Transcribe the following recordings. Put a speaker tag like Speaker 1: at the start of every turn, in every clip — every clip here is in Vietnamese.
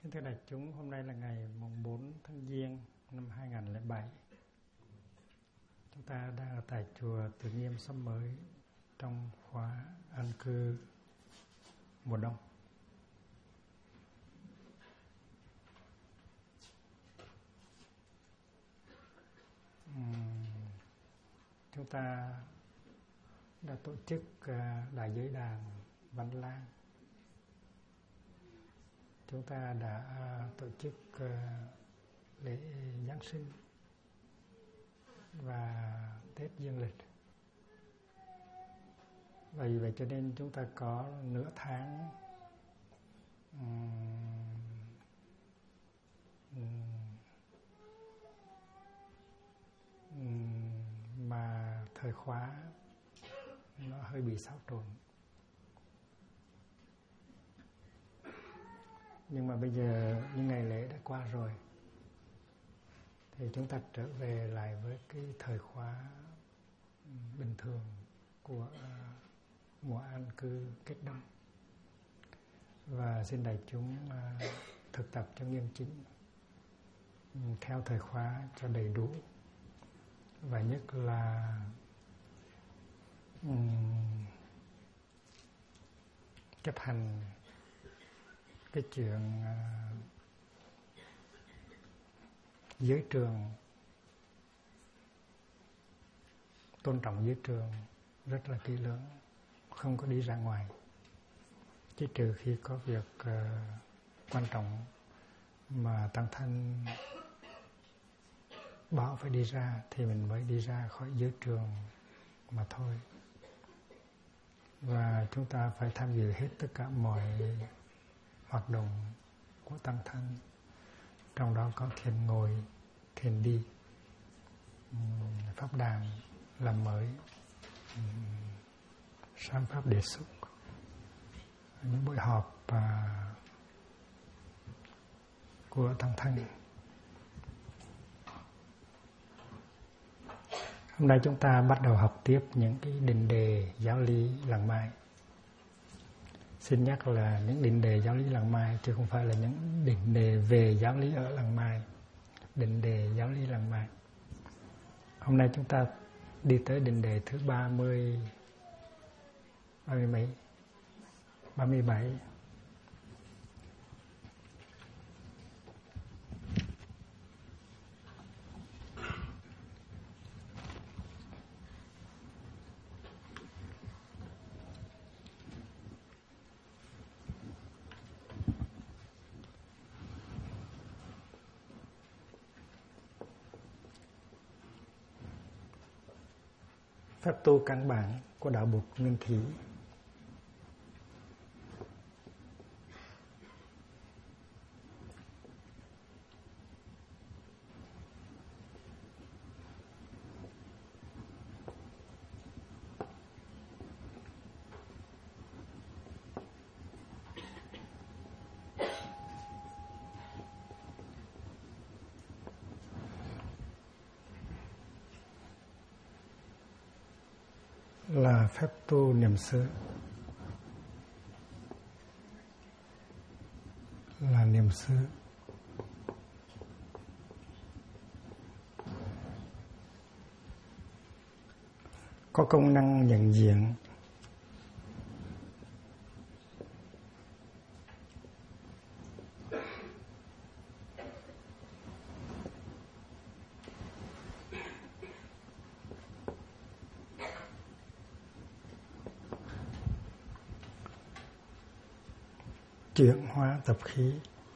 Speaker 1: Kính thưa đại chúng, hôm nay là ngày mùng 4 tháng Giêng năm 2007. Chúng ta đang ở tại chùa Từ Nghiêm Xóm Mới trong khóa an cư mùa đông. Chúng ta đã tổ chức đại giới đàn Văn Lang. Chúng ta đã tổ chức lễ Giáng sinh và Tết Dương lịch. Vì vậy cho nên chúng ta có nửa tháng mà thời khóa nó hơi bị xáo trộn. Nhưng mà bây giờ những ngày lễ đã qua rồi thì chúng ta trở về lại với cái thời khóa bình thường của mùa an cư Kết Đông. Và xin đại chúng thực tập cho nghiêm chỉnh, theo thời khóa cho đầy đủ, và nhất là chấp hành cái chuyện giới trường, tôn trọng giới trường rất là kỹ lưỡng, không có đi ra ngoài, chỉ trừ khi có việc quan trọng mà tăng thân bảo phải đi ra thì mình mới đi ra khỏi giới trường mà thôi. Và chúng ta phải tham dự hết tất cả mọi hoạt động của tăng thân, trong đó có thiền ngồi, thiền đi, pháp đàn làm mới, sám pháp đề xuất, những buổi họp của tăng thân. Hôm nay chúng ta bắt đầu học tiếp những cái định đề giáo lý Làng Mai. Xin nhắc là những định đề giáo lý Làng Mai, chứ không phải là những định đề về giáo lý ở Làng Mai. Định đề giáo lý Làng Mai. Hôm nay chúng ta đi tới định đề thứ 37. Phép tu căn bản của đạo Bụt Nguyên Thủy. Là phép tu niệm xứ, là niệm xứ. Có công năng nhận diện, chuyển hóa tập khí,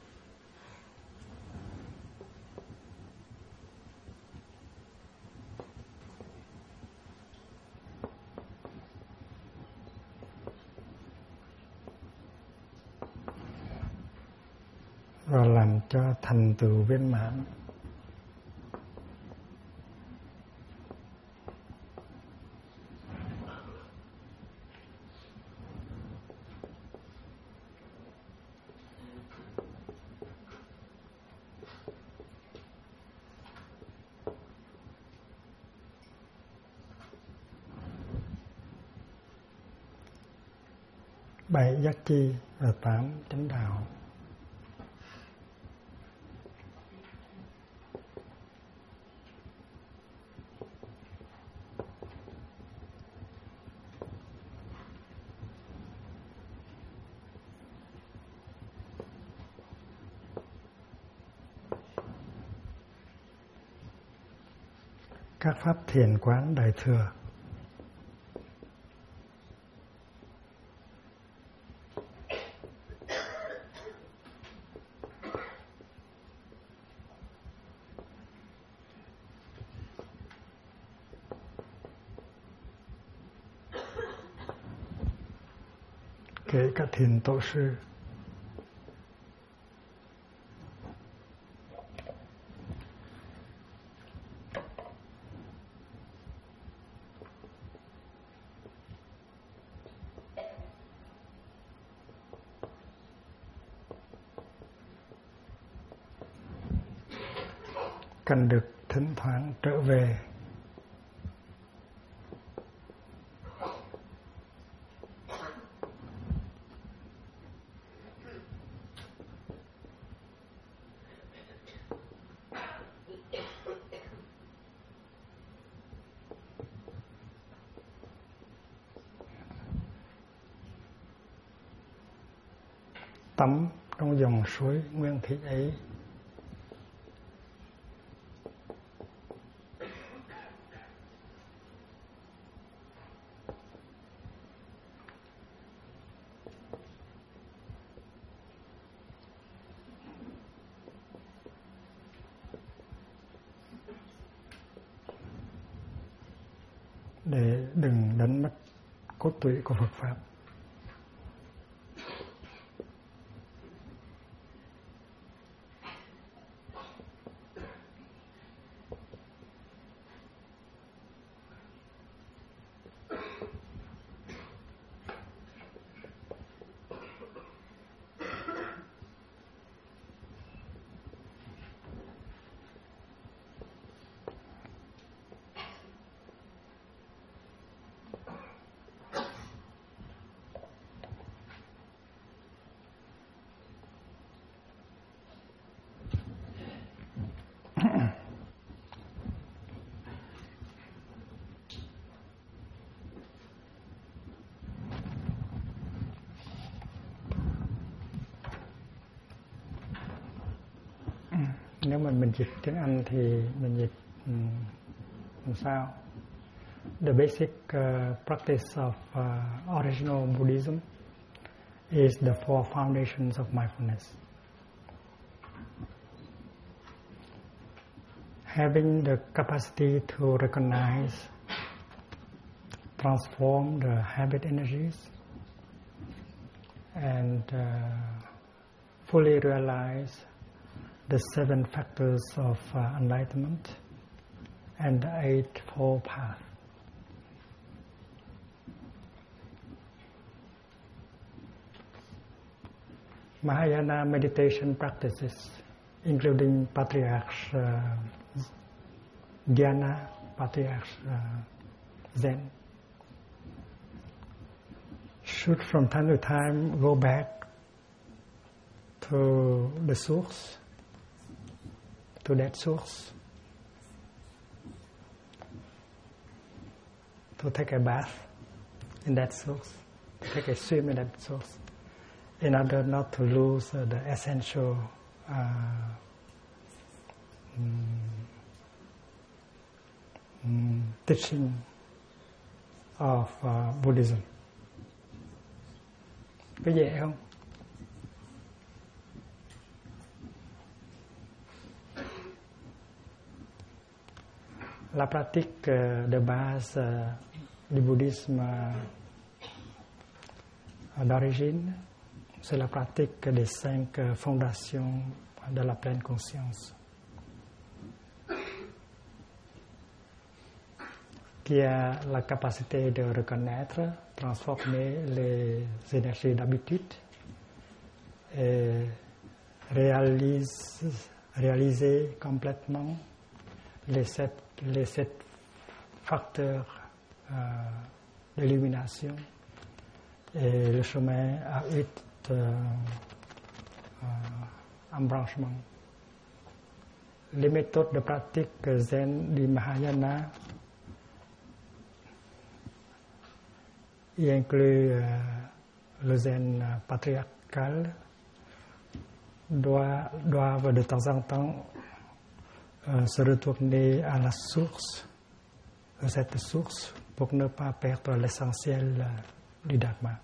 Speaker 1: và làm cho thành tựu viên mãn. Bảy giác chi và 8 chánh đạo. các pháp thiền quán đại thừa. Kể cả thiền tổ sư. Cần được thỉnh thoảng trở về tắm trong dòng suối nguyên thủy ấy. Để đừng đánh mất cốt tủy của Phật Pháp. Nếu mà mình dịch tiếng Anh thì mình dịch làm sao? The basic practice of original Buddhism is the four foundations of mindfulness. Having the capacity to recognize, transform the habit energies, and fully realize the seven factors of enlightenment and the eightfold path. Mahayana meditation practices, including Patriarch Dhyana, Patriarch Zen, should from time to time go back to the source, to that source, to take a bath in that source, to take a swim in that source, in order not to lose the essential teaching of Buddhism. Có dễ không? La pratique de base du bouddhisme d'origine, c'est la pratique des 5 fondations de la pleine conscience, qui a la capacité de reconnaître, transformer les énergies d'habitude et réaliser complètement les sept facteurs d'illumination et le chemin à 8 embranchements. Les méthodes de pratique zen du Mahayana y incluent le zen patriarcal, doivent de temps en temps se retourner à la source de cette source pour ne pas perdre l'essentiel du Dharma.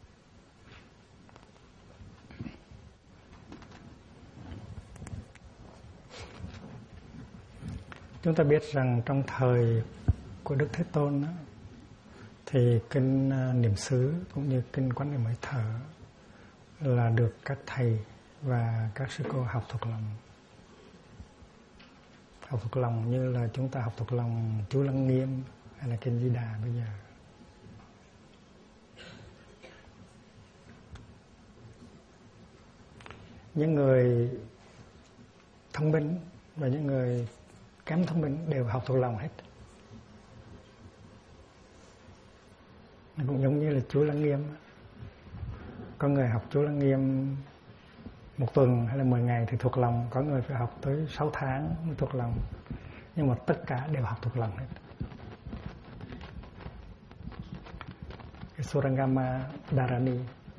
Speaker 1: Chúng ta biết rằng trong thời của Đức Thế Tôn đó, thì kinh Niệm xứ cũng như kinh Quán Niệm Hơi Thở là được các thầy và các sư cô học thuộc lòng. Học thuộc lòng như là chúng ta học thuộc lòng chú Lăng Nghiêm hay là kinh Di Đà bây giờ. Những người thông minh và những người kém thông minh đều học thuộc lòng hết. Cũng giống như là chú Lăng Nghiêm. Có người học chú Lăng Nghiêm 1 tuần hay là 10 ngày thì thuộc lòng, có người phải học tới 6 tháng mới thuộc lòng. Nhưng mà tất cả đều học thuộc lòng hết. Cái Surangama Dharani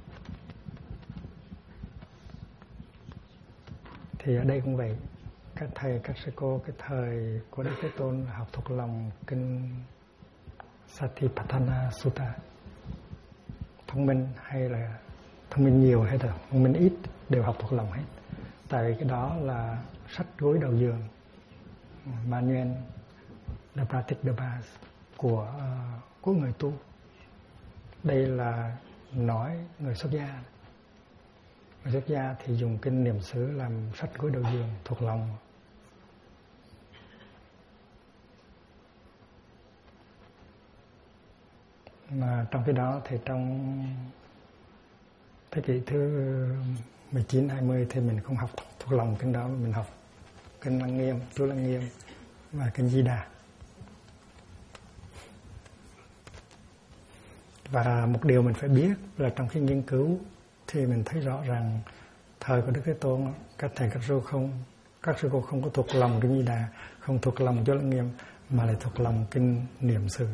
Speaker 1: thì ở đây cũng vậy. Các thầy, các sư cô cái thời của Đức Thế Tôn học thuộc lòng kinh Satipatthana Sutta. Thông minh hay là thông minh nhiều hay là thông minh ít đều học thuộc lòng hết. Tại vì cái đó là sách gối đầu giường, manual de pratique de base của người tu. Đây là nói người xuất gia. Người xuất gia thì dùng kinh Niệm xứ làm sách gối đầu giường thuộc lòng. Mà trong cái đó thì trong thế kỷ thứ 19, 20 thì mình không học thuộc lòng kinh đó, mình học kinh Lăng Nghiêm, chú Lăng Nghiêm và kinh Di Đà. Và một điều mình phải biết là trong khi nghiên cứu thì mình thấy rõ rằng thời của Đức Thế Tôn, các thầy các sư cô không có thuộc lòng kinh Di Đà, không thuộc lòng chú Lăng Nghiêm mà lại thuộc lòng kinh Niệm xứ.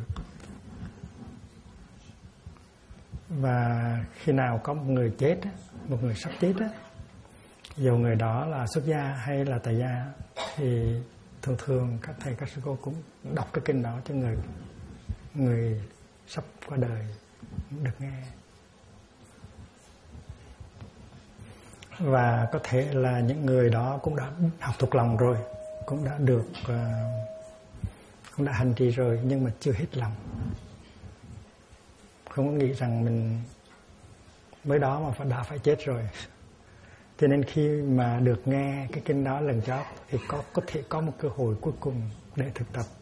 Speaker 1: Và khi nào có một người chết, một người sắp chết, dù người đó là xuất gia hay là tại gia, thì thường thường các thầy các sư cô cũng đọc cái kinh đó cho người sắp qua đời được nghe. Và có thể là những người đó cũng đã học thuộc lòng rồi, cũng đã được cũng đã hành trì rồi, nhưng mà chưa hết lòng. Không có nghĩ rằng mình mới đó mà đã phải chết rồi. Cho nên khi mà được nghe cái kinh đó lần chót thì có thể có một cơ hội cuối cùng để thực tập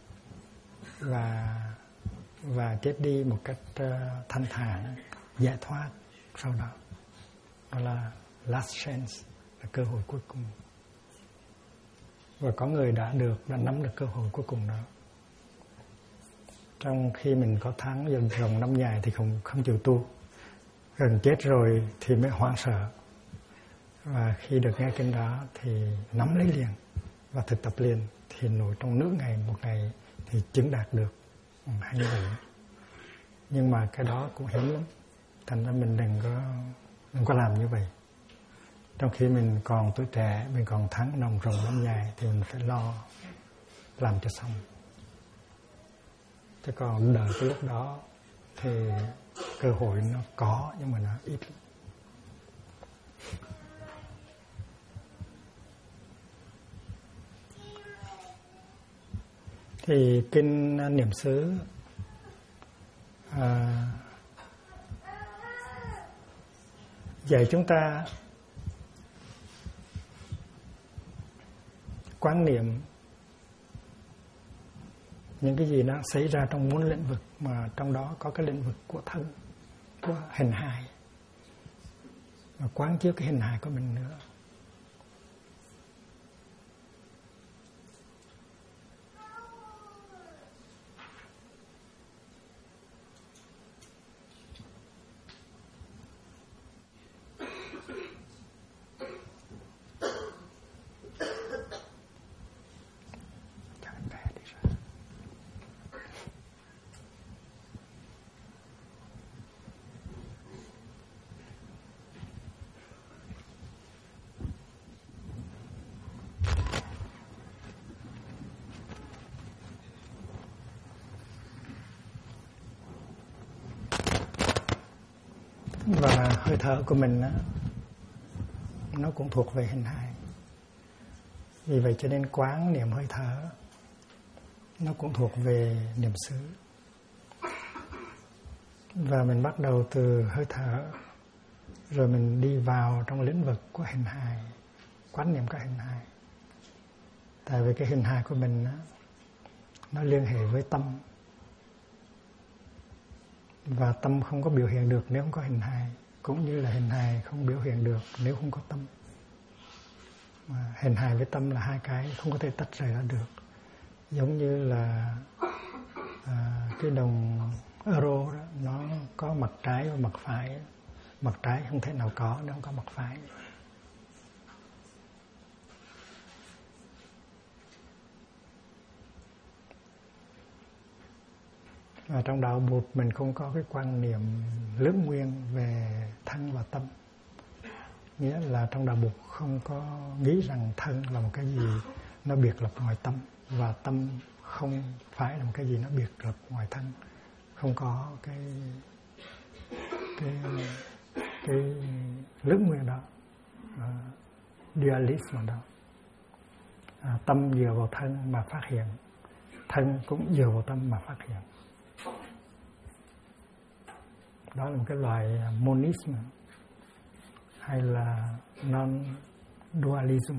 Speaker 1: và chết đi một cách thanh thản, giải thoát sau đó. Đó là last chance, là cơ hội cuối cùng. Và có người đã nắm được cơ hội cuối cùng đó. Trong khi mình có tháng ròng năm dài thì không chịu tu. Gần chết rồi thì mới hoảng sợ. Và khi được nghe kinh đó thì nắm lấy liền và thực tập liền. Thì nổi trong nửa ngày, một ngày thì chứng đạt được hay như vậy. Nhưng mà cái đó cũng hiếm lắm. Thành ra mình đừng có làm như vậy. Trong khi mình còn tuổi trẻ, mình còn tháng nòng ròng năm dài thì mình phải lo làm cho xong. Chứ còn đợi cái lúc đó thì cơ hội nó có nhưng mà nó ít. Thì kinh Niệm xứ dạy chúng ta quán niệm những cái gì nó xảy ra trong bốn lĩnh vực, mà trong đó có cái lĩnh vực của thân, của hình hài, và quán chiếu cái hình hài của mình nữa. Và hơi thở của mình nó cũng thuộc về hình hài. Vì vậy cho nên quán niệm hơi thở nó cũng thuộc về niệm xứ. Và mình bắt đầu từ hơi thở, rồi mình đi vào trong lĩnh vực của hình hài, quán niệm các hình hài. Tại vì cái hình hài của mình nó liên hệ với tâm. Và tâm không có biểu hiện được nếu không có hình hài, cũng như là hình hài không biểu hiện được nếu không có tâm. Mà hình hài với tâm là hai cái không có thể tách rời ra được. Giống như là cái đồng euro đó, nó có mặt trái và mặt phải. Mặt trái không thể nào có nếu không có mặt phải. Và trong đạo Bụt mình không có cái quan niệm lưỡng nguyên về thân và tâm. Nghĩa là trong đạo Bụt không có nghĩ rằng thân là một cái gì nó biệt lập ngoài tâm, và tâm không phải là một cái gì nó biệt lập ngoài thân. Không có cái lưỡng nguyên đó, dualism đó. Tâm dựa vào thân mà phát hiện, thân cũng dựa vào tâm mà phát hiện. Đó là một cái loại monism hay là non-dualism.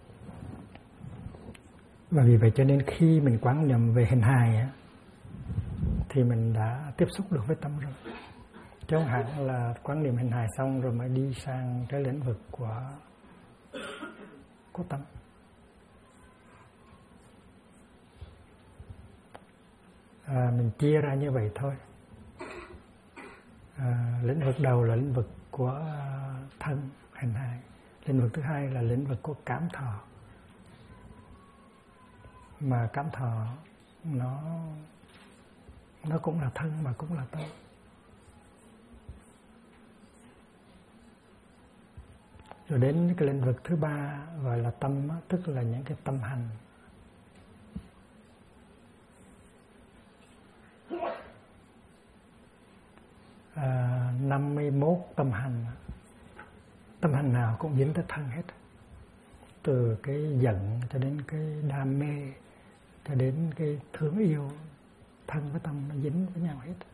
Speaker 1: Và vì vậy cho nên khi mình quán niệm về hình hài thì mình đã tiếp xúc được với tâm rồi. Chứ không hẳn là quán niệm hình hài xong rồi mới đi sang cái lĩnh vực của tâm. Mình chia ra như vậy thôi. Lĩnh vực đầu là lĩnh vực của thân, hình hài. Lĩnh vực thứ hai là lĩnh vực của cảm thọ. Mà cảm thọ nó cũng là thân mà cũng là tâm. Rồi đến cái lĩnh vực thứ ba gọi là tâm, tức là những cái tâm hành. À, 51 tâm hành. Tâm hành nào cũng dính tới thân hết. Từ cái giận cho đến cái đam mê, cho đến cái thương yêu, thân với tâm nó dính với nhau hết.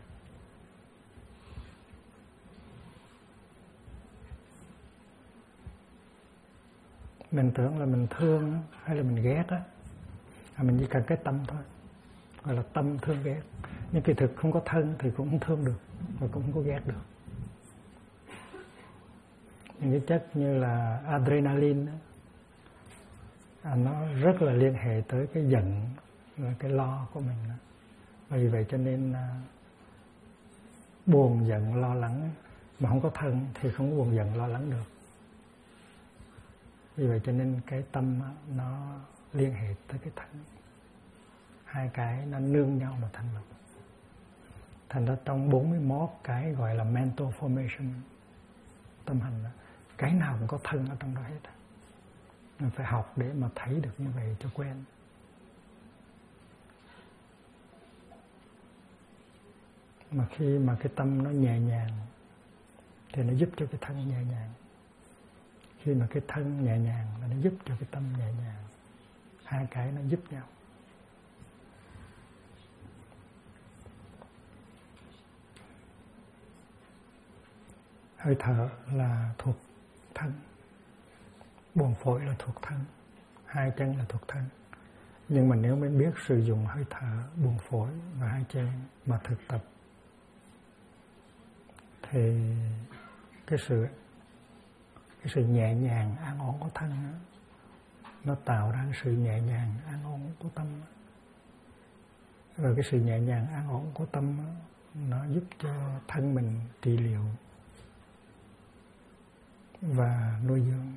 Speaker 1: Mình tưởng là mình thương hay là mình ghét á, mình chỉ cần cái tâm thôi, gọi là tâm thương ghét. Nhưng kỳ thực không có thân thì cũng không thương được và cũng không có ghét được. Những cái chất như là adrenaline nó rất là liên hệ tới cái giận và cái lo của mình. Vì vậy cho nên buồn giận lo lắng mà không có thân thì không có buồn giận lo lắng được. Vì vậy cho nên cái tâm nó liên hệ tới cái thân. Hai cái nó nương nhau mà thành lập. Thành ra trong 41 cái gọi là mental formation, tâm hành đó, cái nào cũng có thân ở trong đó hết. Mình phải học để mà thấy được như vậy cho quen. Mà khi mà cái tâm nó nhẹ nhàng thì nó giúp cho cái thân nhẹ nhàng. Khi mà cái thân nhẹ nhàng là nó giúp cho cái tâm nhẹ nhàng. Hai cái nó giúp nhau. Hơi thở là thuộc thân, buồng phổi là thuộc thân, hai chân là thuộc thân. Nhưng mà nếu mình biết sử dụng hơi thở, buồng phổi và hai chân mà thực tập thì cái sự nhẹ nhàng an ổn của thân đó, nó tạo ra sự nhẹ nhàng an ổn của tâm. Và cái sự nhẹ nhàng an ổn của tâm đó, nó giúp cho thân mình trị liệu và nuôi dưỡng.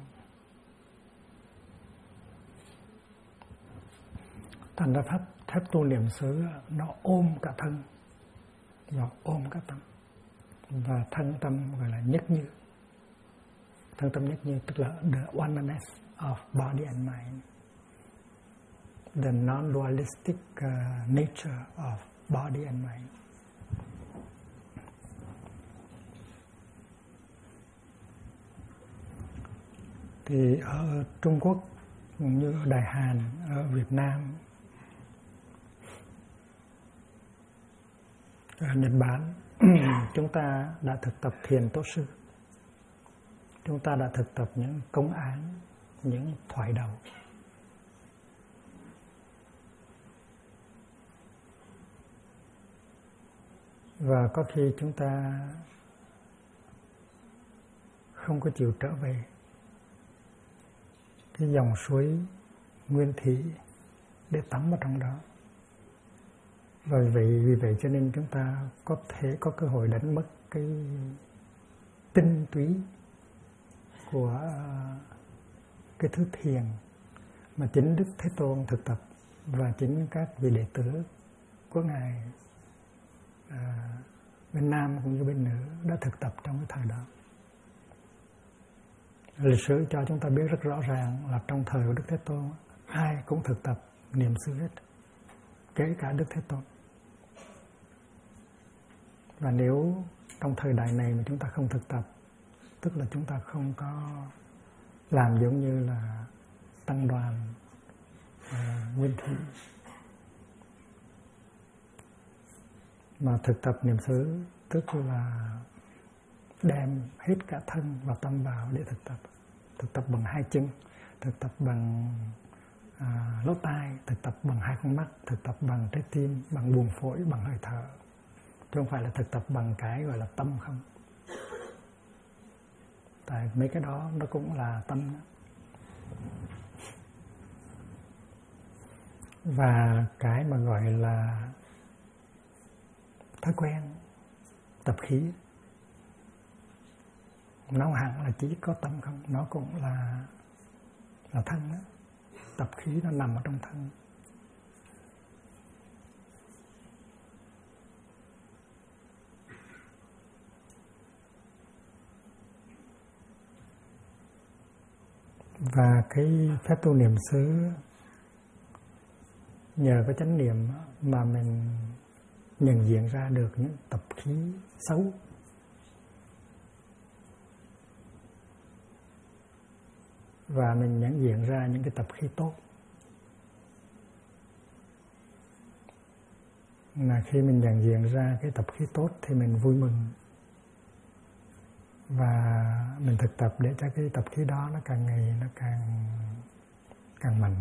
Speaker 1: Thành ra pháp tu niệm xứ nó ôm cả thân, nó ôm cả tâm. Và thân tâm gọi là nhất như. Thân tâm nhất như tức là the oneness of body and mind, the non-dualistic nature of body and mind. Thì ở Trung Quốc cũng như ở Đại Hàn, ở Việt Nam, ở Nhật Bản, chúng ta đã thực tập thiền tổ sư. Chúng ta đã thực tập những công án, những thoại đầu. Và có khi chúng ta không có chịu trở về cái dòng suối nguyên thủy để tắm vào trong đó. Và vì vậy cho nên chúng ta có thể có cơ hội đánh mất cái tinh túy của cái thứ thiền mà chính Đức Thế Tôn thực tập và chính các vị đệ tử của Ngài bên nam cũng như bên nữ đã thực tập trong cái thời đó. Lịch sử cho chúng ta biết rất rõ ràng là trong thời của Đức Thế Tôn, ai cũng thực tập niệm xứ hết, kể cả Đức Thế Tôn. Và nếu trong thời đại này mà chúng ta không thực tập, tức là chúng ta không có làm giống như là tăng đoàn nguyên thủy, mà thực tập niệm xứ tức là đem hết cả thân và tâm vào để thực tập bằng hai chân, thực tập bằng lỗ tai, thực tập bằng hai con mắt, thực tập bằng trái tim, bằng buồng phổi, bằng hơi thở, chứ không phải là thực tập bằng cái gọi là tâm không. Tại mấy cái đó nó cũng là tâm đó. Và cái mà gọi là thói quen tập khí, nó hẳn là chỉ có tâm không, nó cũng là thân đó. Tập khí nó nằm ở trong thân. Và cái phép tu niệm xứ nhờ cái chánh niệm mà mình nhận diện ra được những tập khí xấu, và mình nhận diện ra những cái tập khí tốt. Là khi mình nhận diện ra cái tập khí tốt thì mình vui mừng, và mình thực tập để cho cái tập khí đó nó càng ngày nó càng mạnh.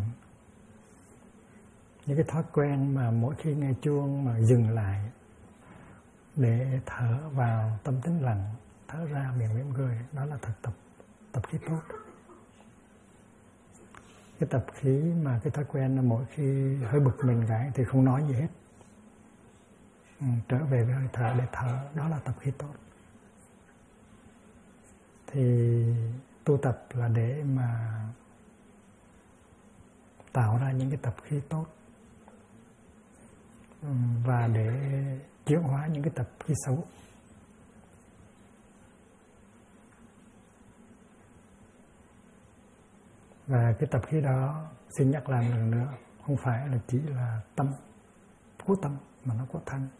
Speaker 1: Những cái thói quen mà mỗi khi nghe chuông mà dừng lại để thở vào tâm tĩnh lặng, thở ra miệng mỉm cười, đó là thực tập khí tốt. Cái tập khí mà cái thói quen là mỗi khi hơi bực mình cái thì không nói gì hết, trở về với hơi thở để thở, đó là tập khí tốt. Thì tu tập là để mà tạo ra những cái tập khí tốt, và để chuyển hóa những cái tập khí xấu. Và cái tập khí đó, xin nhắc lại một lần nữa, không phải là chỉ là tâm, của tâm, mà nó có thân.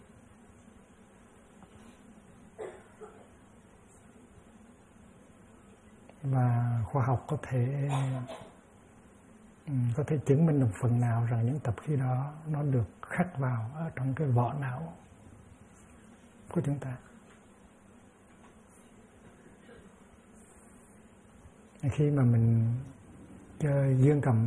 Speaker 1: Và khoa học có thể chứng minh được phần nào rằng những tập khí đó nó được khắc vào ở trong cái vỏ não của chúng ta. Khi mà mình chơi dương cầm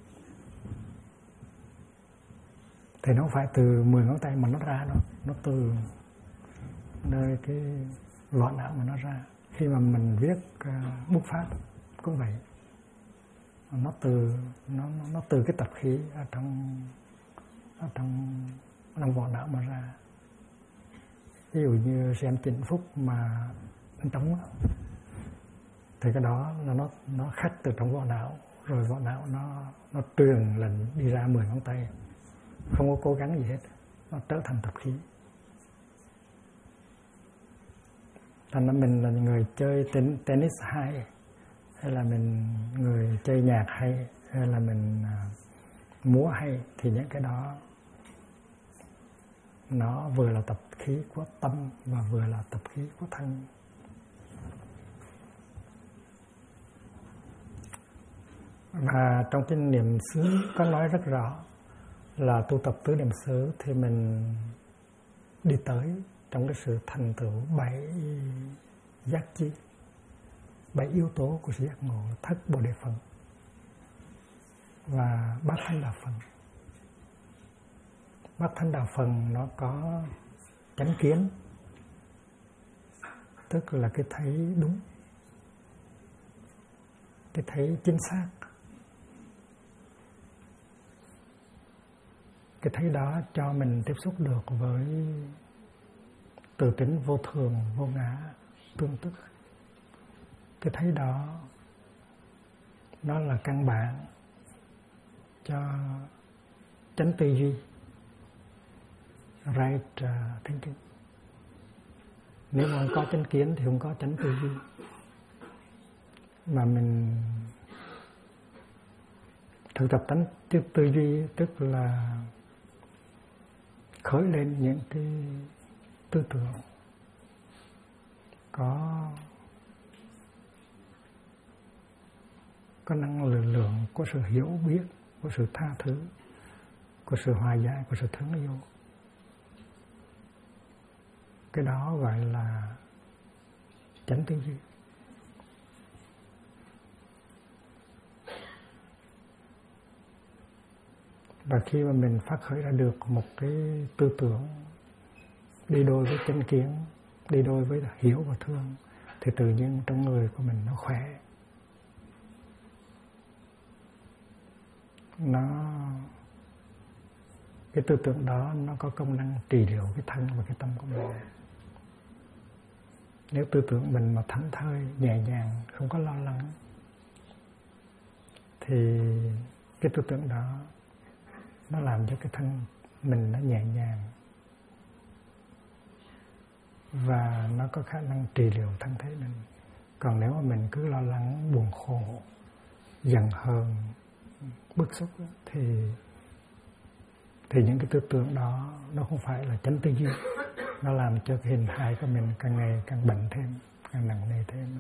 Speaker 1: thì nó không phải từ 10 ngón tay mà nó ra đâu, nó từ nơi cái vỏ não mà nó ra. Khi mà mình viết bút pháp cũng vậy, nó từ cái tập khí ở trong vỏ não mà ra. Ví dụ như xem Trịnh Phúc mà đánh trống thì cái đó là nó khắc từ trong vỏ não, rồi vỏ não nó truyền lần đi ra 10 ngón tay, không có cố gắng gì hết, nó trở thành tập khí. Thành ra mình là người chơi tennis hay, hay là mình người chơi nhạc hay, hay là mình múa hay, thì những cái đó nó vừa là tập khí của tâm và vừa là tập khí của thân. Và trong cái niệm xứ có nói rất rõ là tu tập tứ niệm xứ thì mình đi tới trong cái sự thành tựu 7 giác chi, 7 yếu tố của sự giác ngộ: thất Bồ Đề Phần và bát Thánh Đạo Phần. Bát Thánh Đạo Phần nó có chánh kiến, tức là cái thấy đúng, cái thấy chính xác. Cái thấy đó cho mình tiếp xúc được với từ tính vô thường, vô ngã, tương tức. Cái thấy đó nó là căn bản cho chánh tư duy, right thinking. Nếu mà không có chánh kiến thì không có chánh tư duy. Mà mình thực tập tánh tư duy tức là khởi lên những cái tư tưởng có năng lượng của sự hiểu biết, của sự tha thứ, của sự hòa giải, của sự thương yêu. Cái đó gọi là chánh tư duy. Và khi mà mình phát khởi ra được một cái tư tưởng đi đôi với chánh kiến, đi đôi với hiểu và thương, thì tự nhiên trong người của mình nó khỏe. Cái tư tưởng đó nó có công năng trị liệu cái thân và cái tâm của mình. Nếu tư tưởng mình mà thảnh thơi, nhẹ nhàng, không có lo lắng, thì cái tư tưởng đó nó làm cho cái thân mình nó nhẹ nhàng và nó có khả năng trị liệu thân thể mình. Còn nếu mà mình cứ lo lắng, buồn khổ, giận hờn, bức xúc thì những cái tư tưởng đó nó không phải là chánh tư duy. Nó làm cho cái hình hài của mình càng ngày càng bệnh thêm, càng nặng nề thêm.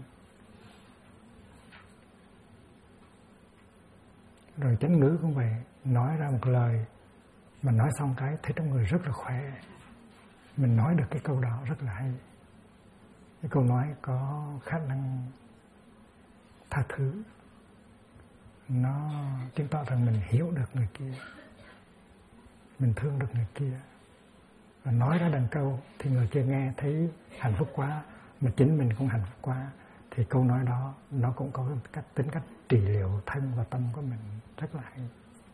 Speaker 1: Rồi chánh ngữ cũng vậy, nói ra một lời mà nói xong cái thấy trong người rất là khỏe. Mình nói được cái câu đó rất là hay. Cái câu nói có khả năng tha thứ, nó chứng tỏ rằng mình hiểu được người kia, mình thương được người kia. Và nói ra đằng câu thì người kia nghe thấy hạnh phúc quá, mà chính mình cũng hạnh phúc quá, thì câu nói đó nó cũng có tính cách trị liệu thân và tâm của mình rất là hay.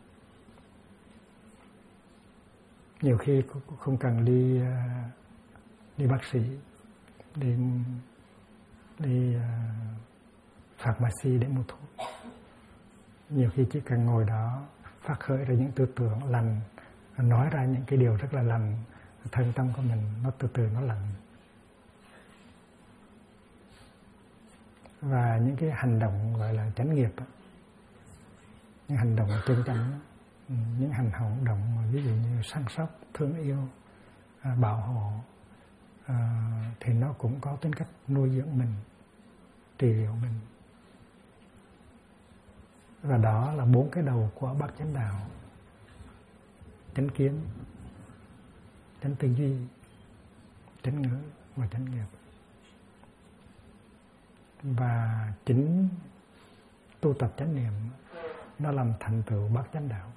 Speaker 1: Nhiều khi không cần đi bác sĩ, đi pharmacy để mua thuốc. Nhiều khi chỉ cần ngồi đó phát khởi ra những tư tưởng lành, nói ra những cái điều rất là lành, thân tâm của mình nó từ từ nó lành. Và những cái hành động gọi là chánh nghiệp, những hành động chân chánh, những hành động ví dụ như săn sóc, thương yêu, bảo hộ, thì nó cũng có tính cách nuôi dưỡng mình, trị liệu mình. Và đó là 4 cái đầu của bát chánh đạo: chánh kiến, chánh tư duy, chánh ngữ và chánh nghiệp. Và chính tu tập chánh niệm nó làm thành tựu bát chánh đạo.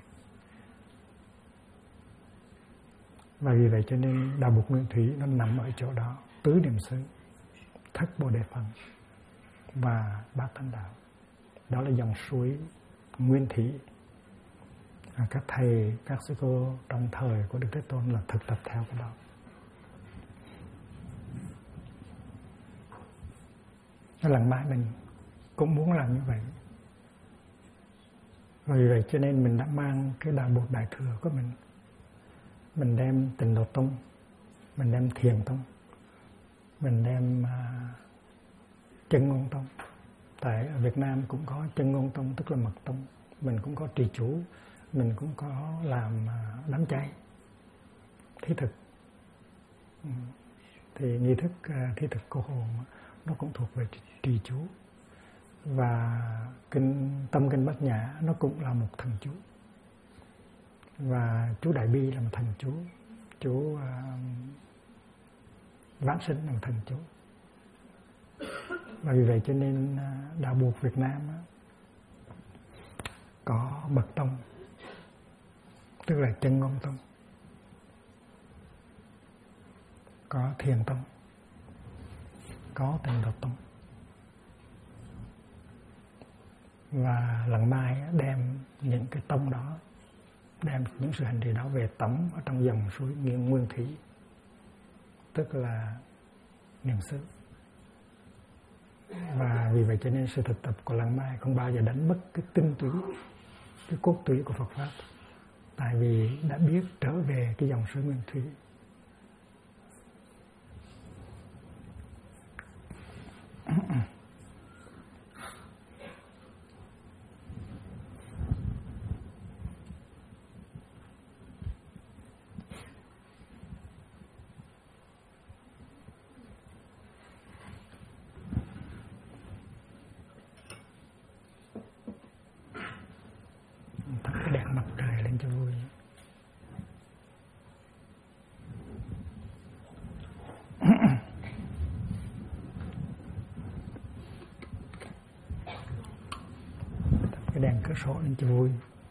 Speaker 1: Và vì vậy cho nên Đạo Bụt Nguyên Thủy nó nằm ở chỗ đó: tứ niệm xứ, thất Bồ Đề Phần và bát chánh đạo. Đó là dòng suối nguyên thủy. Các thầy, các sư cô trong thời của Đức Thế Tôn là thực tập theo cái đó. Lần mãi mình cũng muốn làm như vậy. Vì vậy cho nên mình đã mang cái Đạo Bụt Đại Thừa của mình. Mình đem Tịnh Độ Tông, mình đem Thiền Tông, mình đem Chân Ngôn Tông. Tại ở Việt Nam cũng có Chân Ngôn Tông, tức là Mật Tông. Mình cũng có trì chú, mình cũng có làm đám cháy, thí thực. Thì nghi thức thí thực cô hồn nó cũng thuộc về trì chú. Và tâm kinh Bát Nhã nó cũng là một thần chú. Và chú Đại Bi là một thần chú, chú Vãng Sinh là một thần chú. Và vì vậy cho nên đạo Buộc Việt Nam có Mật Tông, tức là Chân Ngôn Tông, có Thiền Tông, có Tịnh Độ Tông. Và Lăng Mai đem những cái tông đó, đem những sự hành trì đó về tắm ở trong dòng suối Nguyên Thủy, tức là niệm xứ. Và vì vậy cho nên sự thực tập của Lăng Mai không bao giờ đánh mất cái tinh túy, cái cốt tủy của Phật Pháp. Tại vì đã biết trở về cái dòng suối Nguyên Thủy. Thắp cái đèn mặt trời lên cho vui. Thắp cái đèn cửa sổ lên cho vui.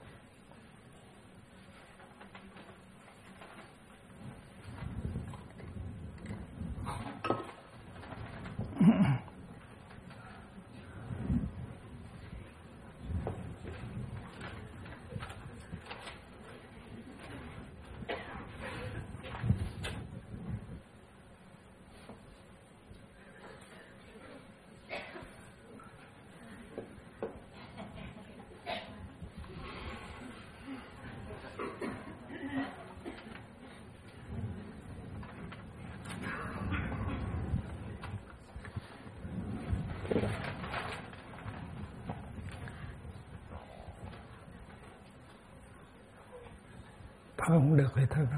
Speaker 1: Thôi không được thì thôi.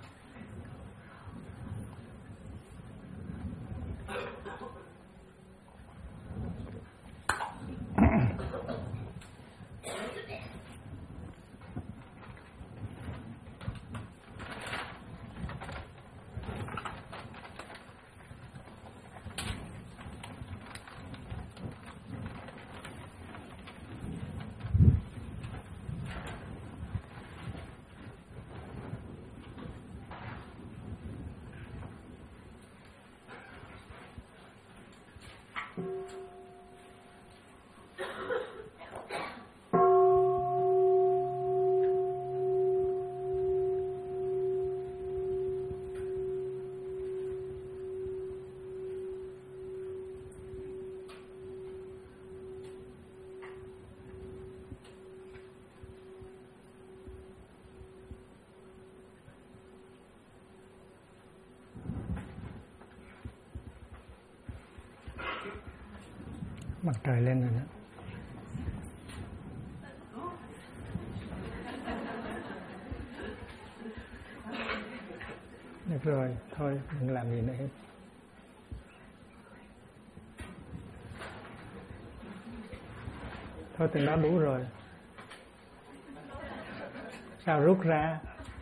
Speaker 1: Mặt trời lên rồi đó. Được rồi, thôi đừng làm gì nữa hết. Thôi từng đó đủ rồi. Sao rút ra?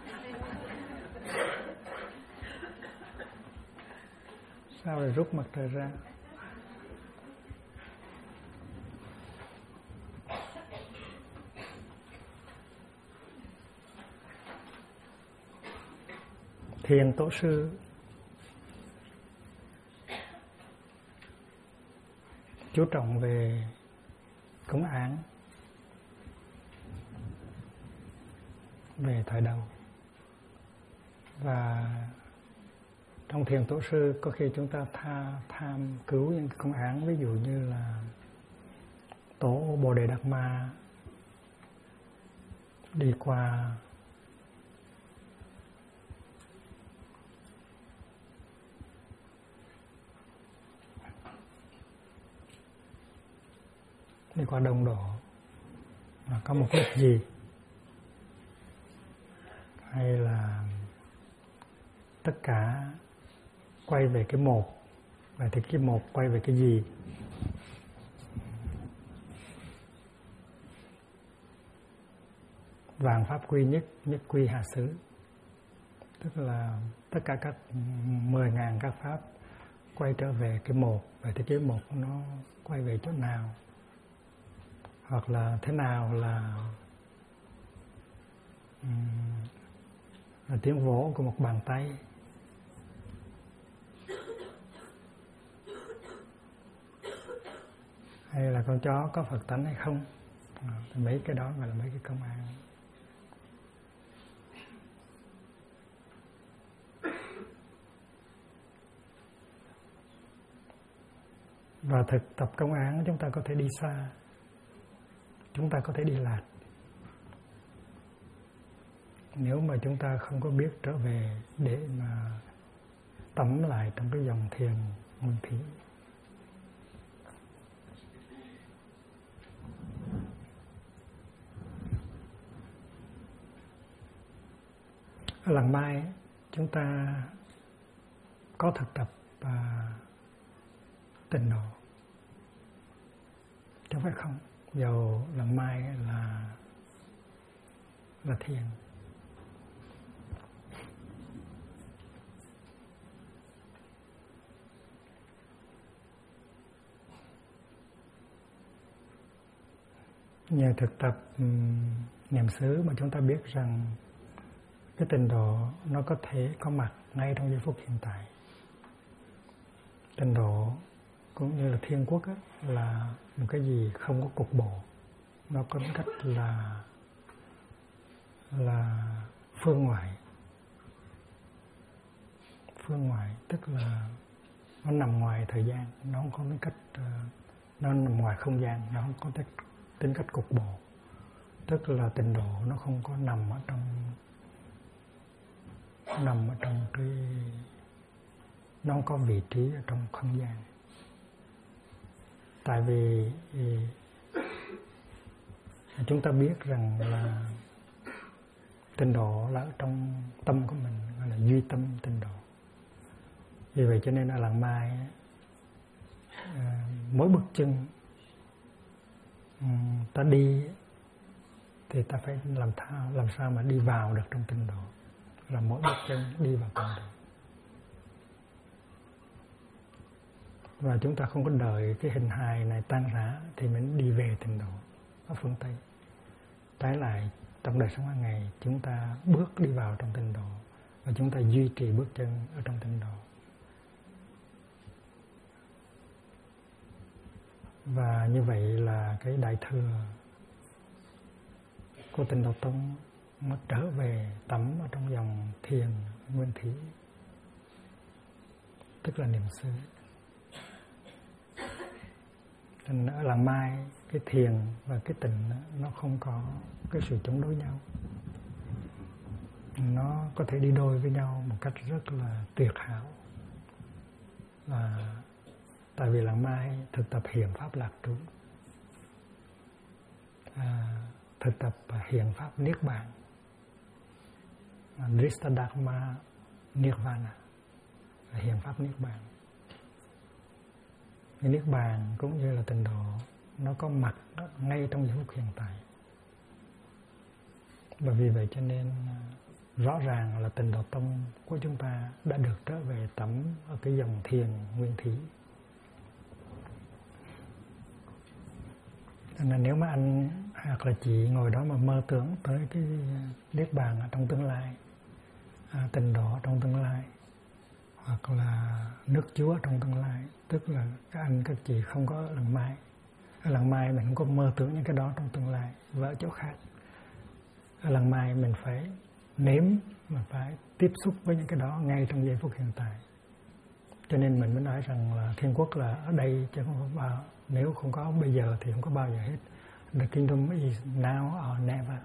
Speaker 1: Sao lại rút mặt trời ra? Thiền tổ sư chú trọng về cúng án về thời đầu. Và trong thiền tổ sư có khi chúng ta tham cứu những công án, ví dụ như là tổ Bồ Đề Đạt Ma đi qua Đông Độ mà có mục đích gì, hay là tất cả quay về cái một, vậy thì cái một quay về cái gì? vạn pháp quy nhất, nhất quy hạ xứ. Tức là tất cả các 10.000 các pháp quay trở về cái một, vậy thì cái một nó quay về chỗ nào, hoặc là thế nào là tiếng vỗ của một bàn tay, hay là con chó có Phật tánh hay không. Mấy cái đó gọi là mấy cái công an. Và thực tập công án chúng ta có thể đi xa, chúng ta có thể đi lạc. Nếu mà chúng ta không có biết trở về để mà tắm lại trong cái dòng thiền nguyên thủy. Ở lần mai chúng ta có thực tập tịnh độ, chứ phải không? Dầu lần mai là thiền. Nhờ thực tập niệm xứ mà chúng ta biết rằng cái tịnh độ nó có thể có mặt ngay trong giây phút hiện tại. Tịnh độ cũng như là thiên quốc á, là một cái gì không có cục bộ, nó có cách là phương ngoại. Phương ngoại tức là nó nằm ngoài thời gian, nó không có cái cách, nó nằm ngoài không gian, nó không có tính cách cục bộ. Tức là tịnh độ nó không có nằm ở trong cái, nó không có vị trí ở trong không gian. Tại vì chúng ta biết rằng là tịnh độ là ở trong tâm của mình, gọi là duy tâm tịnh độ. Vì vậy cho nên ở làng Mai mỗi bước chân ta đi thì ta phải làm sao mà đi vào được trong tịnh độ, là mỗi bước chân đi vào tịnh độ. Và chúng ta không có đợi cái hình hài này tan rã thì mình đi về tịnh độ ở phương Tây. Trái lại, trong đời sống hàng ngày chúng ta bước đi vào trong tịnh độ và chúng ta duy trì bước chân ở trong tịnh độ. Và như vậy là cái đại thừa của Tịnh Độ Tông nó trở về tắm ở trong dòng thiền nguyên thủy, tức là niệm xứ. Nên ở làng Mai cái thiền và cái tịnh nó không có cái sự chống đối nhau, nó có thể đi đôi với nhau một cách rất là tuyệt hảo. Và tại vì làng Mai thực tập hiện pháp lạc trú, thực tập hiện pháp niết bàn, Dristadharma Nirvana, hiện pháp niết bàn. Cái niết bàn cũng như là tịnh độ nó có mặt ngay trong giây phút hiện tại. Và vì vậy cho nên rõ ràng là Tịnh Độ Tông của chúng ta đã được trở về tắm ở cái dòng thiền nguyên thủy. Nên nếu mà anh hoặc là chị ngồi đó mà mơ tưởng tới cái niết bàn ở trong tương lai, tịnh độ trong tương lai, hoặc là nước Chúa trong tương lai, tức là các anh các chị không có làng Mai. Ở làng Mai mình không có mơ tưởng những cái đó trong tương lai và ở chỗ khác. Ở làng Mai mình phải nếm mà phải tiếp xúc với những cái đó ngay trong giây phút hiện tại. Cho nên mình mới nói rằng là thiên quốc là ở đây chứ không có bao, nếu không có bây giờ thì không có bao giờ hết. The kingdom is now or never.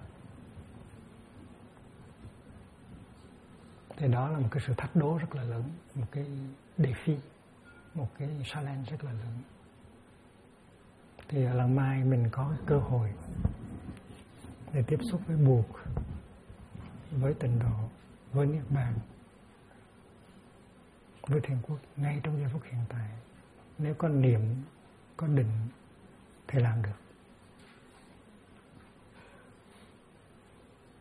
Speaker 1: Thì đó là một cái sự thách đố rất là lớn, một cái đề phi, một cái challenge rất là lớn. Thì ở làng Mai mình có cơ hội để tiếp xúc với buộc, với tịnh độ, với niết bàn, với thiên quốc ngay trong giây phút hiện tại. Nếu có niệm, có định thì làm được.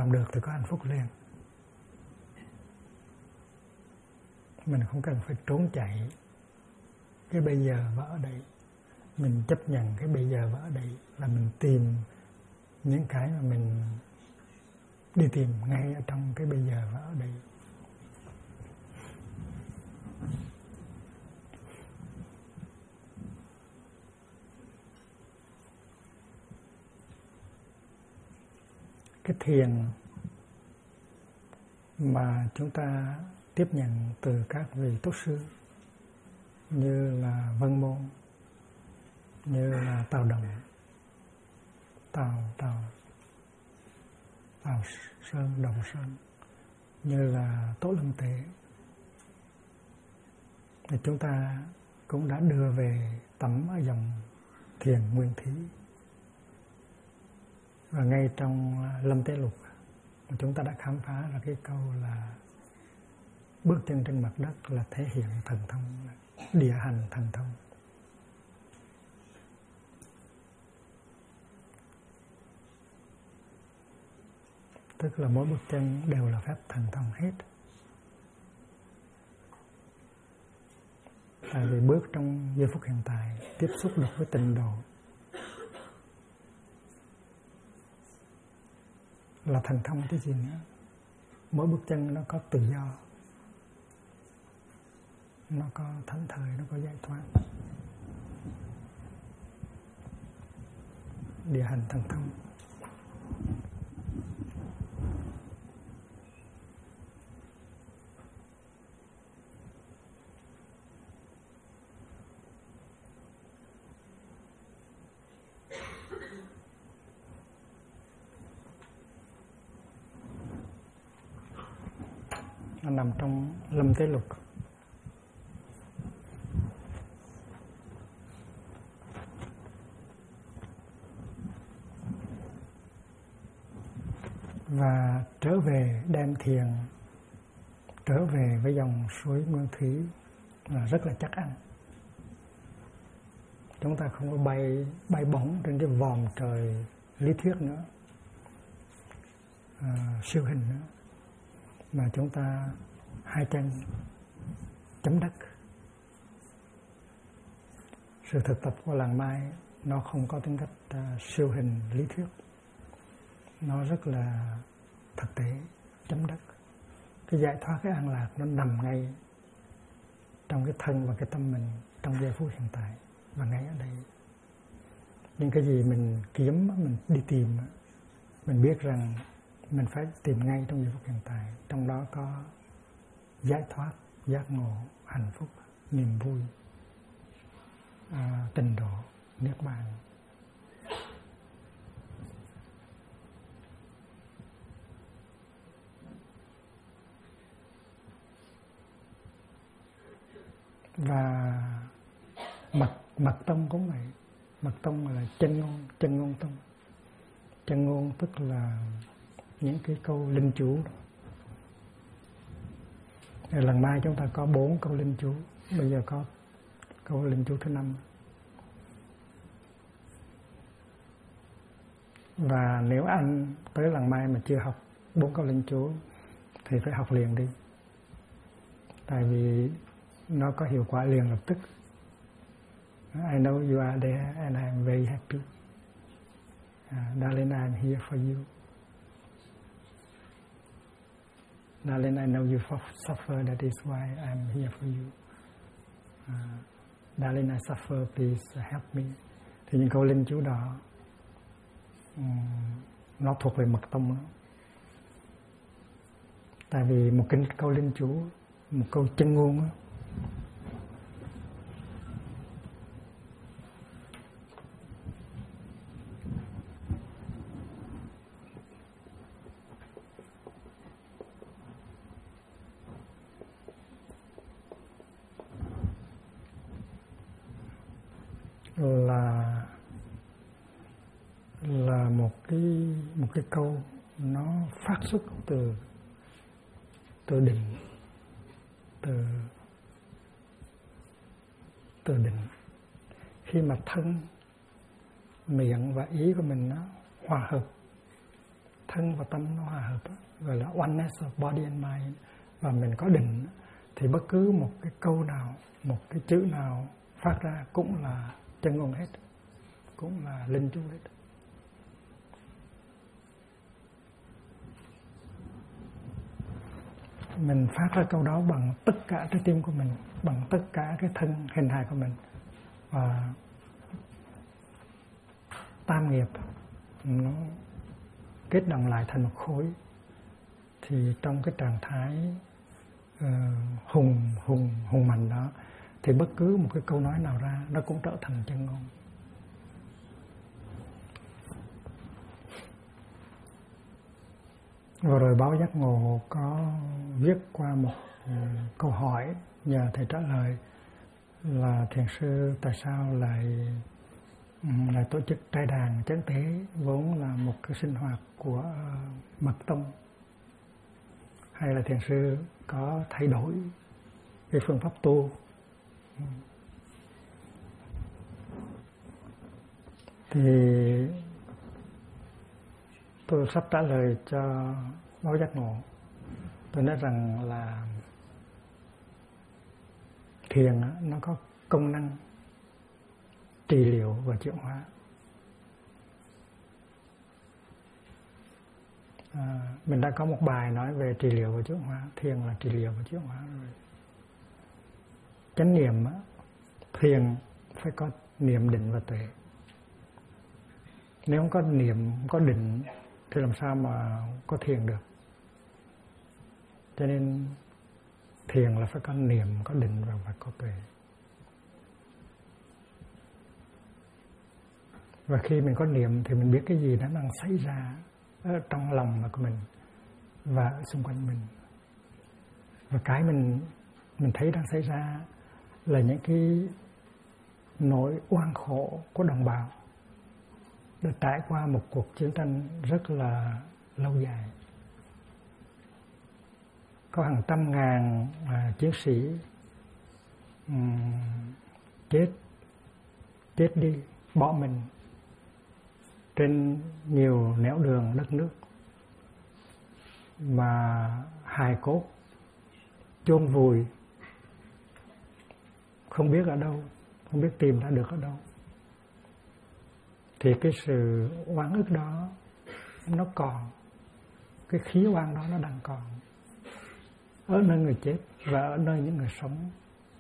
Speaker 1: làm được thì có hạnh phúc liền. Mình không cần phải trốn chạy cái bây giờ và ở đây. Mình chấp nhận cái bây giờ và ở đây là mình tìm những cái mà mình đi tìm ngay ở trong cái bây giờ và ở đây. Cái thiền mà chúng ta tiếp nhận từ các vị tốt sư như là Vân Môn, như là Tào Đồng, Tào Sơn, Đồng Sơn, như là Tổ Lâm Tế, thì chúng ta cũng đã đưa về tắm ở dòng thiền nguyên thí. Và ngay trong Lâm Tế Lục chúng ta đã khám phá ra cái câu là bước chân trên mặt đất là thể hiện thần thông, địa hành thần thông. Tức là mỗi bước chân đều là phép thần thông hết. Tại vì bước trong giây phút hiện tại, tiếp xúc được với tịnh độ là thần thông chứ gì nữa. Mỗi bước chân nó có tự do, nó có thảnh thơi, nó có giải thoát. Địa hành thần thông. Nó nằm trong Lâm Tế Lục. Và trở về đem thiền, trở về với dòng suối nguyên thủy là rất là chắc ăn. Chúng ta không có bay bổng trên cái vòm trời lý thuyết nữa, siêu hình nữa, mà chúng ta hai chân chấm đất. Sự thực tập của làng Mai nó không có tính cách siêu hình lý thuyết, nó rất là thực tế, chấm đất. Cái giải thoát, cái an lạc nó nằm ngay trong cái thân và cái tâm mình trong giây phút hiện tại và ngay ở đây. Nhưng cái gì mình kiếm, mình đi tìm, mình biết rằng mình phải tìm ngay trong giây phút hiện tại. Trong đó có giải thoát, giác ngộ, hạnh phúc, niềm vui, tịnh độ, niết bàn. Và mật tông cũng vậy. Mật tông là chân ngôn tông. Chân ngôn tức là những cái câu linh chú. Lần mai chúng ta có 4 câu linh chú, bây giờ có câu linh chú thứ 5. Và nếu anh tới lần mai mà chưa học 4 câu linh chú thì phải học liền đi. Tại vì nó có hiệu quả liền lập tức. I know you are there and I am very happy. Darling, I am here for you. Darling, I know you suffer, that is why I am here for you. Darling, I suffer, please help me. Thì những câu linh chú đó nó thuộc về mật tông đó. Tại vì một cái câu linh chú, một câu chân ngôn đó, là một cái câu nó phát xuất từ định, từ định. Khi mà thân, miệng và ý của mình nó hòa hợp thân và tâm nó hòa hợp, gọi là oneness of body and mind, và mình có định thì bất cứ một cái câu nào, một cái chữ nào phát ra cũng là chân ngôn hết, cũng là linh chú hết. Mình phát ra câu đó bằng tất cả trái tim của mình, bằng tất cả cái thân hình hài của mình, và tam nghiệp nó kết đồng lại thành một khối. Thì trong cái trạng thái hùng mạnh đó, thì bất cứ một cái câu nói nào ra nó cũng trở thành chân ngôn. Vừa rồi báo giác ngộ có viết qua một câu hỏi nhờ thầy trả lời là thiền sư tại sao lại tổ chức trai đàn chánh tế, vốn là một cái sinh hoạt của mật tông, hay là thiền sư có thay đổi cái phương pháp tu. Thì tôi sắp trả lời cho báo giác ngộ. Tôi nói rằng là thiền nó có công năng trị liệu và chuyển hóa. Mình đã có một bài nói về trị liệu và chuyển hóa. Thiền là trị liệu và chuyển hóa rồi. Chánh niệm, thiền phải có niệm, định và tuệ. Nếu không có niệm, không có định thì làm sao mà có thiền được. Cho nên thiền là phải có niệm, có định và phải có tuệ. Và khi mình có niệm thì mình biết cái gì nó đang xảy ra ở trong lòng của mình và ở xung quanh mình. Và cái mình thấy đang xảy ra là những cái nỗi oan khổ của đồng bào đã trải qua một cuộc chiến tranh rất là lâu dài. Có hàng trăm ngàn chiến sĩ chết đi, bỏ mình trên nhiều nẻo đường đất nước, mà hài cốt chôn vùi không biết ở đâu, không biết tìm ra được ở đâu. Thì cái sự oán ức đó nó còn, cái khí oan đó nó đang còn ở nơi người chết và ở nơi những người sống.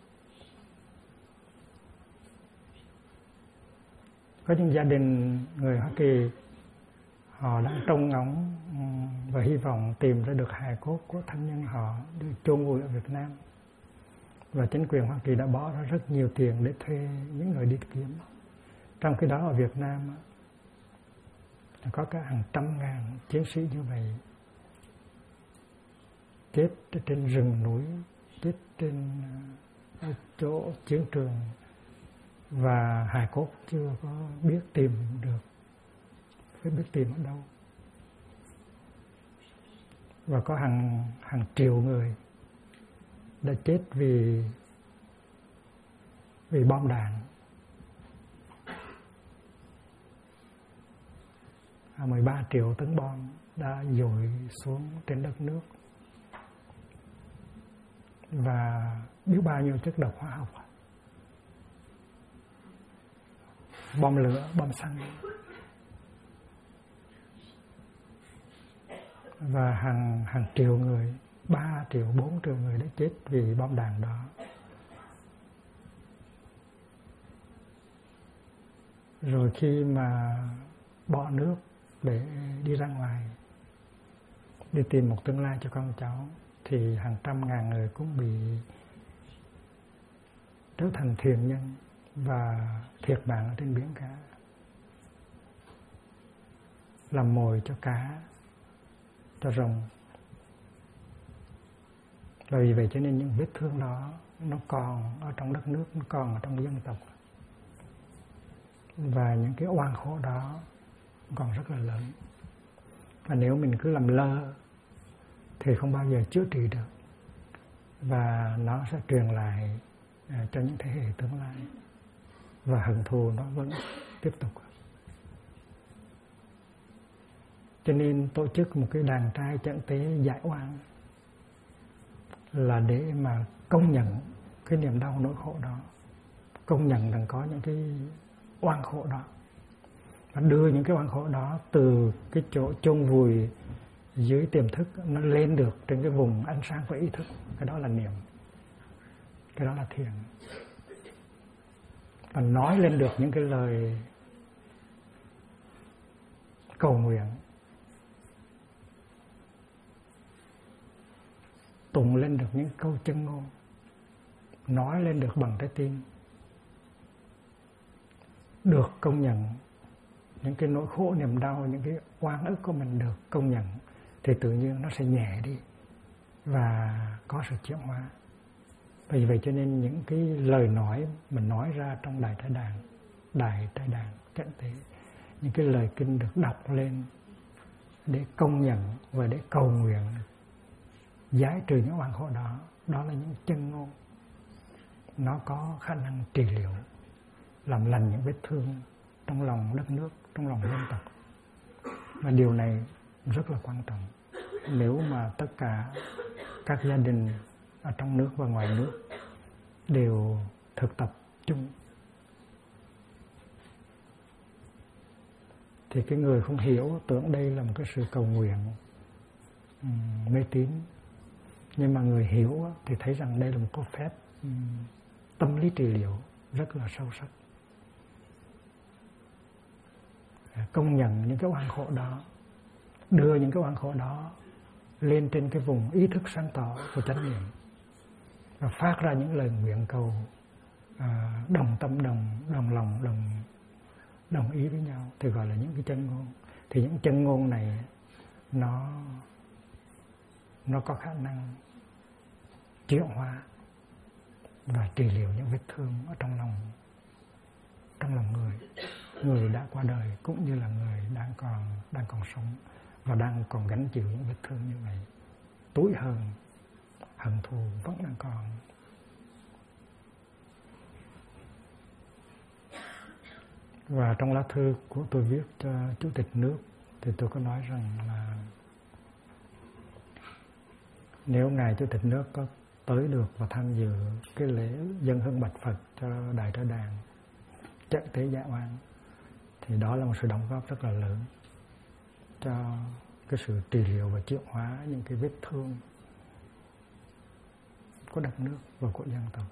Speaker 1: Có những gia đình người Hoa Kỳ họ đang trông ngóng và hy vọng tìm ra được hài cốt của thân nhân họ được chôn vùi ở Việt Nam, và chính quyền Hoa Kỳ đã bỏ ra rất nhiều tiền để thuê những người đi kiếm. Trong khi đó ở Việt Nam có cả hàng trăm ngàn chiến sĩ như vậy, chết trên rừng núi, chết trên chỗ chiến trường, và hài cốt chưa có biết tìm được, phải biết tìm ở đâu. Và có hàng triệu người đã chết vì bom đạn. 13 triệu tấn bom đã dội xuống trên đất nước, và biết bao nhiêu chất độc hóa học, bom lửa, bom xăng, và hàng triệu người, 3 triệu, 4 triệu người đã chết vì bom đạn đó. Rồi khi mà bỏ nước để đi ra ngoài, đi tìm một tương lai cho con cháu, thì hàng trăm ngàn người cũng bị trở thành thuyền nhân và thiệt mạng ở trên biển cả, làm mồi cho cá, cho rồng. Và vì vậy cho nên những vết thương đó nó còn ở trong đất nước, nó còn ở trong dân tộc, và những cái oan khổ đó còn rất là lớn. Và nếu mình cứ làm lơ thì không bao giờ chữa trị được, và nó sẽ truyền lại cho những thế hệ tương lai, và hận thù nó vẫn tiếp tục. Cho nên tổ chức một cái đàn trai chẩn tế giải oan là để mà công nhận cái niềm đau nỗi khổ đó, công nhận rằng có những cái oan khổ đó, và đưa những cái oan khổ đó từ cái chỗ chôn vùi dưới tiềm thức nó lên được trên cái vùng ánh sáng của ý thức. Cái đó là niệm, cái đó là thiền. Và nói lên được những cái lời cầu nguyện, tụng lên được những câu chân ngôn, nói lên được bằng trái tim, được công nhận những cái nỗi khổ niềm đau, những cái oan ức của mình được công nhận, thì tự nhiên nó sẽ nhẹ đi và có sự chuyển hóa. Vì vậy cho nên những cái lời nói mình nói ra trong Đại Trai Đàn Chánh Tế, những cái lời kinh được đọc lên để công nhận và để cầu nguyện giải trừ những oan khổ đó, đó là những chân ngôn. Nó có khả năng trị liệu, làm lành những vết thương trong lòng đất nước, trong lòng dân tộc. Và điều này rất là quan trọng. Nếu mà tất cả các gia đình ở trong nước và ngoài nước đều thực tập chung, thì cái người không hiểu tưởng đây là một cái sự cầu nguyện mê tín. Nhưng mà người hiểu thì thấy rằng đây là một cái phép tâm lý trị liệu rất là sâu sắc. Công nhận những cái oan khổ đó, đưa những cái oan khổ đó lên trên cái vùng ý thức sáng tỏ của chánh niệm, và phát ra những lời nguyện cầu đồng tâm, đồng lòng, đồng ý với nhau, thì gọi là những cái chân ngôn. Thì những chân ngôn này nó có khả năng chuyển hóa và trị liệu những vết thương ở trong lòng người đã qua đời, cũng như là người đang còn sống và đang còn gánh chịu những vết thương như vậy. Tủi hận thù vẫn đang còn. Và trong lá thư của tôi viết cho Chủ tịch nước thì tôi có nói rằng là nếu ngài Chủ tịch nước có tới được và tham dự cái lễ dâng hương bạch Phật cho Đại Trai Đàn Chánh Tế Giải Oan, thì đó là một sự đóng góp rất là lớn cho cái sự trị liệu và chuyển hóa những cái vết thương của đất nước và của dân tộc.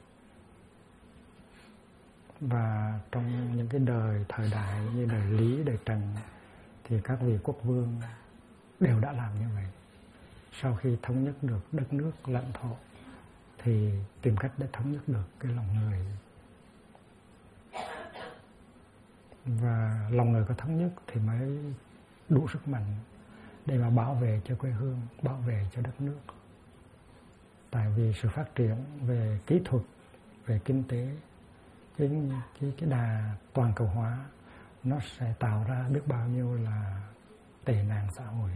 Speaker 1: Và trong những cái thời đại như đời Lý, đời Trần, thì các vị quốc vương đều đã làm như vậy. Sau khi thống nhất được đất nước, lãnh thổ, thì tìm cách để thống nhất được cái lòng người. Và lòng người có thống nhất thì mới đủ sức mạnh để mà bảo vệ cho quê hương, bảo vệ cho đất nước. Tại vì sự phát triển về kỹ thuật, về kinh tế, cái đà toàn cầu hóa, nó sẽ tạo ra biết bao nhiêu là tệ nạn xã hội.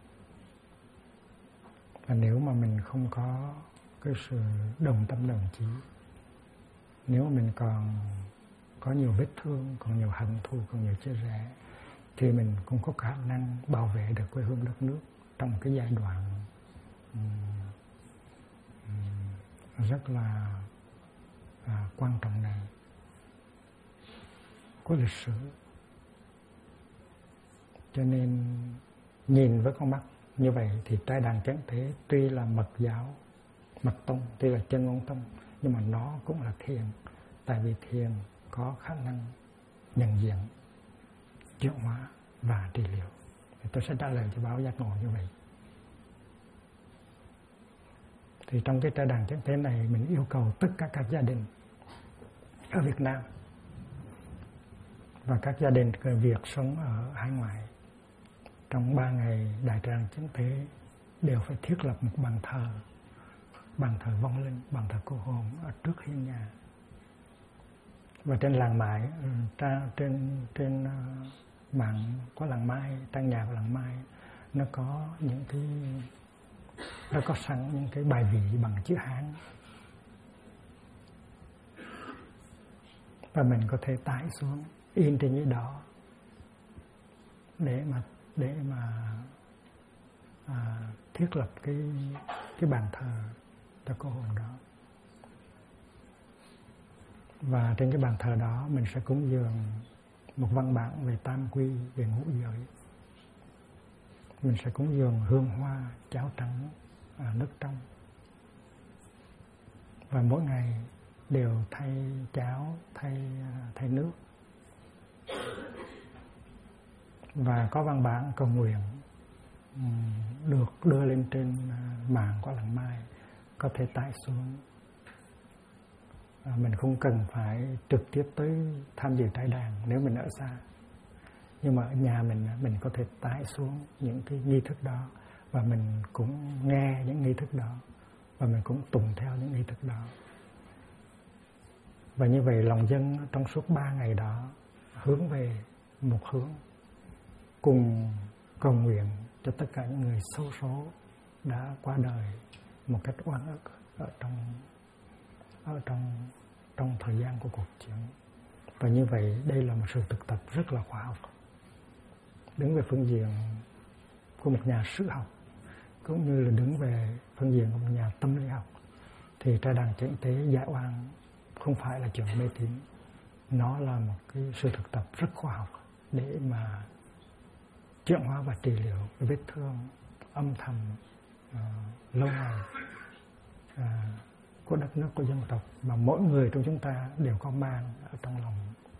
Speaker 1: Và nếu mà mình không có cái sự đồng tâm đồng chí, nếu mình còn có nhiều vết thương, còn nhiều hận thù, còn nhiều chia rẽ, thì mình cũng có khả năng bảo vệ được quê hương đất nước trong một cái giai đoạn rất là quan trọng này của lịch sử. Cho nên nhìn với con mắt như vậy thì Trai Đàn Chánh Tế tuy là mật giáo, mật tông, tuy là chân ngôn tông, nhưng mà nó cũng là thiền. Tại vì thiền có khả năng nhận diện, chuyển hóa và trị liệu. Thì tôi sẽ trả lời cho báo Giác Ngộ như vậy. Thì trong cái Trai Đàn Chánh Tế này, mình yêu cầu tất cả các gia đình ở Việt Nam và các gia đình người Việt sống ở hải ngoại, trong 3 ngày Đại Trai Đàn Chánh Tế đều phải thiết lập một bàn thờ vong linh, bàn thờ cô hồn ở trước hiên nhà. Và trên làng Mái, trên mạng có làng Mai, trang nhà của làng Mai, nó có sẵn những cái bài vị bằng chữ Hán, và mình có thể tải xuống in trên giấy đỏ để mà để mà thiết lập cái bàn thờ cho cô hồn đó. Và trên cái bàn thờ đó mình sẽ cúng dường một văn bản về tam quy, về ngũ giới. Mình sẽ cúng dường hương hoa, cháo trắng, nước trong. Và mỗi ngày đều thay cháo, thay nước. Và có văn bản cầu nguyện được đưa lên trên mạng của Làng Mai, có thể tải xuống. Mình không cần phải trực tiếp tới tham dự trại đàn nếu mình ở xa. Nhưng mà ở nhà mình có thể tải xuống những cái nghi thức đó, và mình cũng nghe những nghi thức đó, và mình cũng tùng theo những nghi thức đó. Và như vậy lòng dân trong suốt 3 ngày đó hướng về một hướng, cùng cầu nguyện cho tất cả những người xấu số đã qua đời một cách oan ức ở trong thời gian của cuộc chiến. Và như vậy đây là một sự thực tập rất là khoa học. Đứng về phương diện của một nhà sử học, cũng như là đứng về phương diện của một nhà tâm lý học, thì trại đàn chánh tế giải oan không phải là chuyện mê tín. Nó là một cái sự thực tập rất khoa học để mà chuyển hóa và trị liệu cái vết thương âm thầm lâu ngày của đất nước, của dân tộc mà mỗi người trong chúng ta đều có mang ở trong lòng.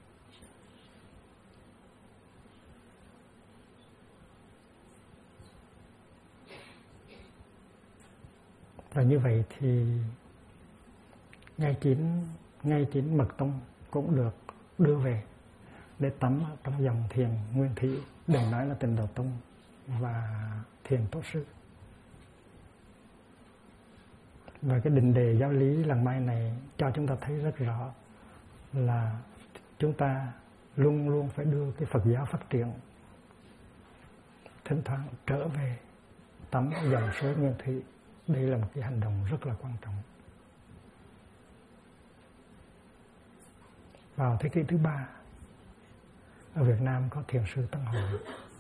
Speaker 1: Và như vậy thì ngay chín mật tông cũng được đưa về để tắm trong dòng thiền nguyên thủy, đừng nói là Tịnh Độ Tông và thiền tổ sư. Và cái định đề giáo lý Làng Mai này cho chúng ta thấy rất rõ là chúng ta luôn luôn phải đưa cái Phật giáo phát triển, thỉnh thoảng trở về tắm dòng suối nguyên thủy. Đây là một cái hành động rất là quan trọng. Vào thế kỷ thứ 3, ở Việt Nam có thiền sư Tăng Hội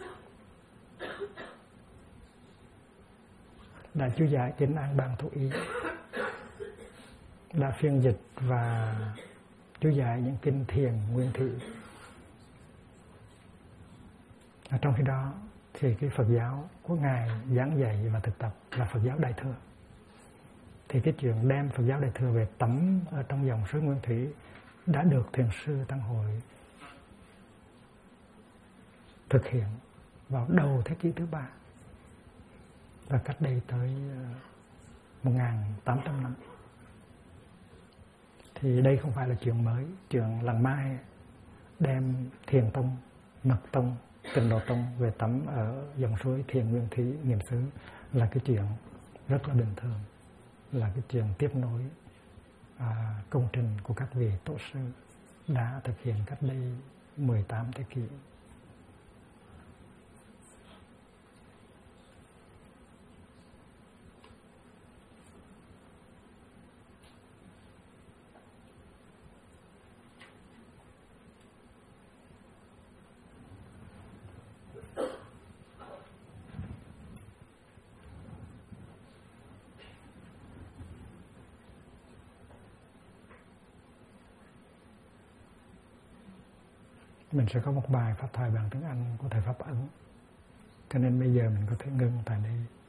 Speaker 1: đã chú giải Chánh An Bang Thủ Ý, đã phiên dịch và chú giải những kinh thiền nguyên thủy. Trong khi đó thì cái Phật giáo của Ngài giảng dạy và thực tập là Phật giáo Đại Thừa. Thì cái chuyện đem Phật giáo Đại Thừa về tắm ở trong dòng suối nguyên thủy đã được thiền sư Tăng Hội thực hiện vào đầu thế kỷ thứ 3, và cách đây tới 1.800 năm. Thì đây không phải là chuyện mới. Chuyện Làng Mai đem thiền tông, mật tông, Tịnh Độ Tông về tắm ở dòng suối thiền nguyên thủy niệm xứ là cái chuyện rất là bình thường, là cái chuyện tiếp nối công trình của các vị tổ sư đã thực hiện cách đây 18 thế kỷ. Mình sẽ có một bài pháp thoại bằng tiếng Anh của Thầy Pháp Ấn, cho nên bây giờ mình có thể ngưng tại đây.